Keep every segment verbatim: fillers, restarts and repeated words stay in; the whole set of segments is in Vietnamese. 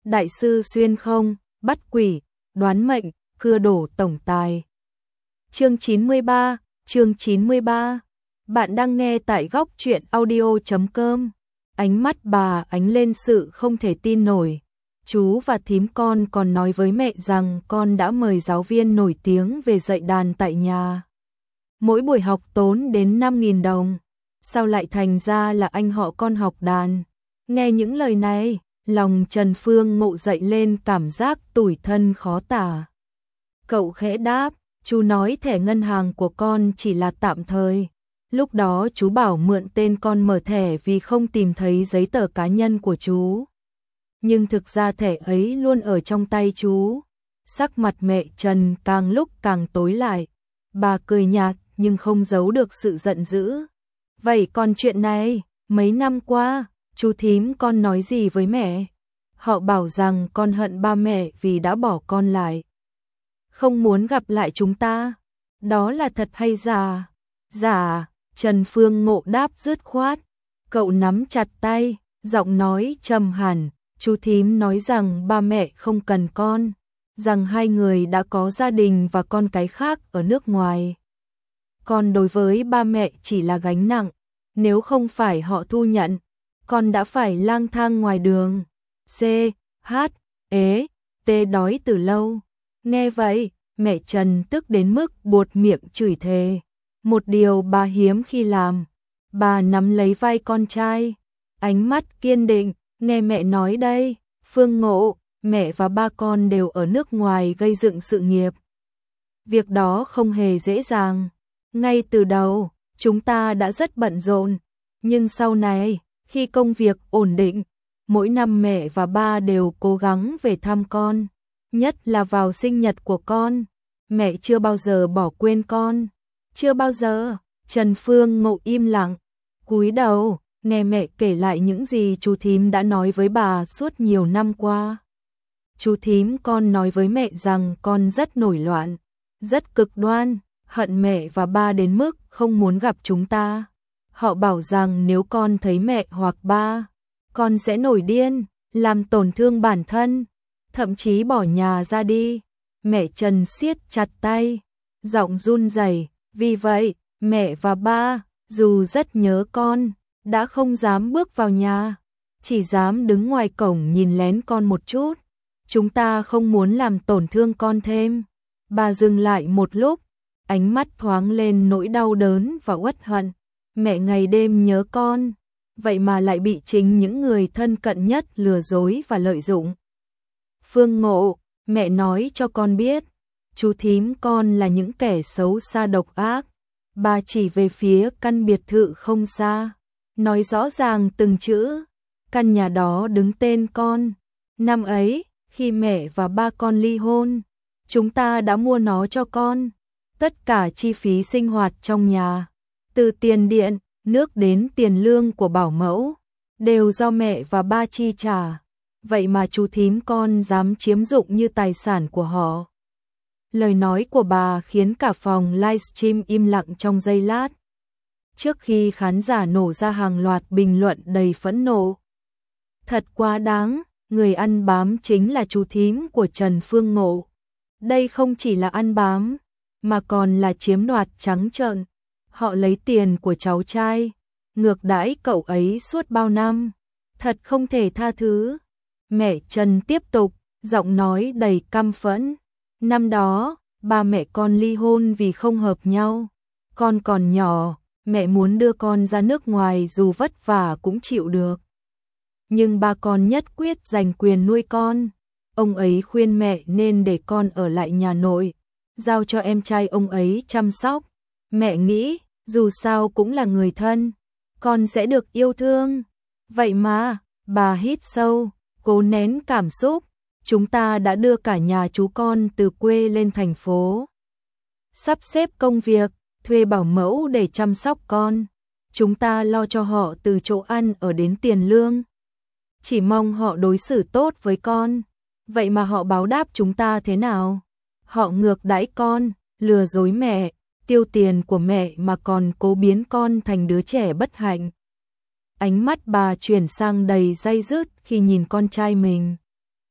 đại sư xuyên không, bắt quỷ, đoán mệnh, cưa đổ tổng tài. Chương chín mươi ba, chương chín mươi ba. Bạn đang nghe tại góc truyện audio chấm com. Ánh mắt bà ánh lên sự không thể tin nổi. Chú và thím con còn nói với mẹ rằng con đã mời giáo viên nổi tiếng về dạy đàn tại nhà. Mỗi buổi học tốn đến năm nghìn đồng. Sao lại thành ra là anh họ con học đàn? Nghe những lời này, lòng Trần Phương Ngộ dậy lên cảm giác tủi thân khó tả. Cậu khẽ đáp, chú nói thẻ ngân hàng của con chỉ là tạm thời. Lúc đó chú bảo mượn tên con mở thẻ vì không tìm thấy giấy tờ cá nhân của chú. Nhưng thực ra thẻ ấy luôn ở trong tay chú. Sắc mặt mẹ Trần càng lúc càng tối lại. Bà cười nhạt nhưng không giấu được sự giận dữ. Vậy còn chuyện này, mấy năm qua, chú thím con nói gì với mẹ? Họ bảo rằng con hận ba mẹ vì đã bỏ con lại. Không muốn gặp lại chúng ta. Đó là thật hay giả? Giả, Trần Phương Ngộ đáp dứt khoát. Cậu nắm chặt tay, giọng nói trầm hẳn. Chú thím nói rằng ba mẹ không cần con, rằng hai người đã có gia đình và con cái khác ở nước ngoài. Con đối với ba mẹ chỉ là gánh nặng, nếu không phải họ thu nhận, con đã phải lang thang ngoài đường. C, H, ế, T đói từ lâu. Nghe vậy, mẹ Trần tức đến mức buột miệng chửi thề. Một điều bà hiếm khi làm, bà nắm lấy vai con trai, ánh mắt kiên định. Nghe mẹ nói đây, Phương Ngộ, mẹ và ba con đều ở nước ngoài gây dựng sự nghiệp. Việc đó không hề dễ dàng. Ngay từ đầu, chúng ta đã rất bận rộn. Nhưng sau này, khi công việc ổn định, mỗi năm mẹ và ba đều cố gắng về thăm con. Nhất là vào sinh nhật của con. Mẹ chưa bao giờ bỏ quên con. Chưa bao giờ. Trần Phương Ngộ im lặng, cúi đầu. Nghe mẹ kể lại những gì chú thím đã nói với bà suốt nhiều năm qua. Chú thím con nói với mẹ rằng con rất nổi loạn, rất cực đoan, hận mẹ và ba đến mức không muốn gặp chúng ta. Họ bảo rằng nếu con thấy mẹ hoặc ba, con sẽ nổi điên, làm tổn thương bản thân, thậm chí bỏ nhà ra đi. Mẹ Trần siết chặt tay, giọng run rẩy. Vì vậy, mẹ và ba, dù rất nhớ con, đã không dám bước vào nhà, chỉ dám đứng ngoài cổng nhìn lén con một chút. Chúng ta không muốn làm tổn thương con thêm. Bà dừng lại một lúc, ánh mắt thoáng lên nỗi đau đớn và uất hận. Mẹ ngày đêm nhớ con, vậy mà lại bị chính những người thân cận nhất lừa dối và lợi dụng. Phương Ngộ, mẹ nói cho con biết, chú thím con là những kẻ xấu xa độc ác. Bà chỉ về phía căn biệt thự không xa, nói rõ ràng từng chữ. Căn nhà đó đứng tên con. Năm ấy, khi mẹ và ba con ly hôn, chúng ta đã mua nó cho con. Tất cả chi phí sinh hoạt trong nhà, từ tiền điện, nước đến tiền lương của bảo mẫu, đều do mẹ và ba chi trả. Vậy mà chú thím con dám chiếm dụng như tài sản của họ. Lời nói của bà khiến cả phòng livestream im lặng trong giây lát. Trước khi khán giả nổ ra hàng loạt bình luận đầy phẫn nộ. Thật quá đáng, người ăn bám chính là chú thím của Trần Phương Ngộ. Đây không chỉ là ăn bám, mà còn là chiếm đoạt trắng trợn. Họ lấy tiền của cháu trai, ngược đãi cậu ấy suốt bao năm. Thật không thể tha thứ. Mẹ Trần tiếp tục, giọng nói đầy căm phẫn. Năm đó, ba mẹ con ly hôn vì không hợp nhau. Con còn nhỏ, mẹ muốn đưa con ra nước ngoài dù vất vả cũng chịu được. Nhưng ba con nhất quyết giành quyền nuôi con. Ông ấy khuyên mẹ nên để con ở lại nhà nội, giao cho em trai ông ấy chăm sóc. Mẹ nghĩ, dù sao cũng là người thân, con sẽ được yêu thương. Vậy mà, bà hít sâu, cố nén cảm xúc. Chúng ta đã đưa cả nhà chú con từ quê lên thành phố. Sắp xếp công việc, thuê bảo mẫu để chăm sóc con. Chúng ta lo cho họ từ chỗ ăn ở đến tiền lương. Chỉ mong họ đối xử tốt với con. Vậy mà họ báo đáp chúng ta thế nào? Họ ngược đãi con, lừa dối mẹ, tiêu tiền của mẹ mà còn cố biến con thành đứa trẻ bất hạnh. Ánh mắt bà chuyển sang đầy day dứt khi nhìn con trai mình.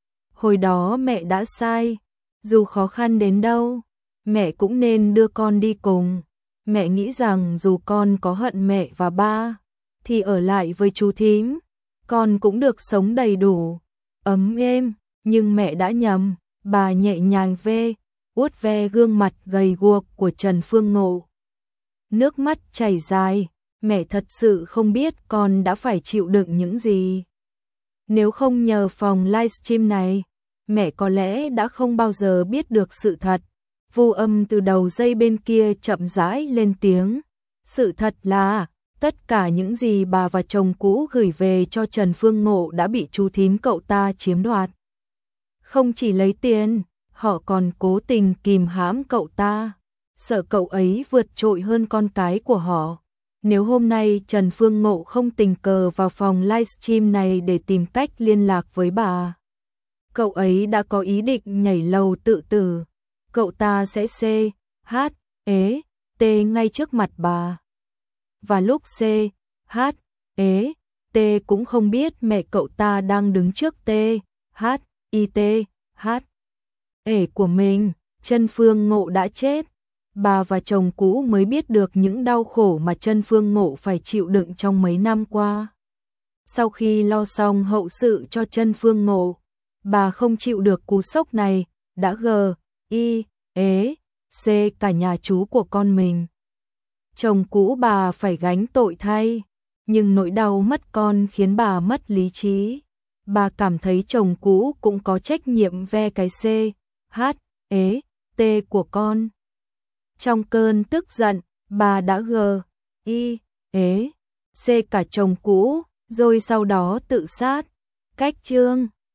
Hồi đó mẹ đã sai, dù khó khăn đến đâu, mẹ cũng nên đưa con đi cùng. Mẹ nghĩ rằng dù con có hận mẹ và ba, thì ở lại với chú thím, con cũng được sống đầy đủ, ấm êm, nhưng mẹ đã nhầm. Bà nhẹ nhàng ve, vuốt ve gương mặt gầy guộc của Trần Phương Ngộ. Nước mắt chảy dài, mẹ thật sự không biết con đã phải chịu đựng những gì. Nếu không nhờ phòng livestream này, mẹ có lẽ đã không bao giờ biết được sự thật. Vô âm từ đầu dây bên kia chậm rãi lên tiếng. Sự thật là, tất cả những gì bà và chồng cũ gửi về cho Trần Phương Ngộ đã bị chú thím cậu ta chiếm đoạt. Không chỉ lấy tiền, họ còn cố tình kìm hãm cậu ta, sợ cậu ấy vượt trội hơn con cái của họ. Nếu hôm nay Trần Phương Ngộ không tình cờ vào phòng livestream này để tìm cách liên lạc với bà, cậu ấy đã có ý định nhảy lầu tự tử. Cậu ta sẽ C, H, ế, T ngay trước mặt bà. Và lúc C, H, ế, T cũng không biết mẹ cậu ta đang đứng trước T, H, I, T, H, ế của mình, Trần Phương Ngộ đã chết. Bà và chồng cũ mới biết được những đau khổ mà Trần Phương Ngộ phải chịu đựng trong mấy năm qua. Sau khi lo xong hậu sự cho Trần Phương Ngộ, bà không chịu được cú sốc này, đã G, I, ế, C cả nhà chú của con mình. Chồng cũ bà phải gánh tội thay, nhưng nỗi đau mất con khiến bà mất lý trí. Bà cảm thấy chồng cũ cũng có trách nhiệm ve cái C, H, ế, T của con. Trong cơn tức giận, bà đã G, I, ế, C cả chồng cũ, rồi sau đó tự sát. Cách chương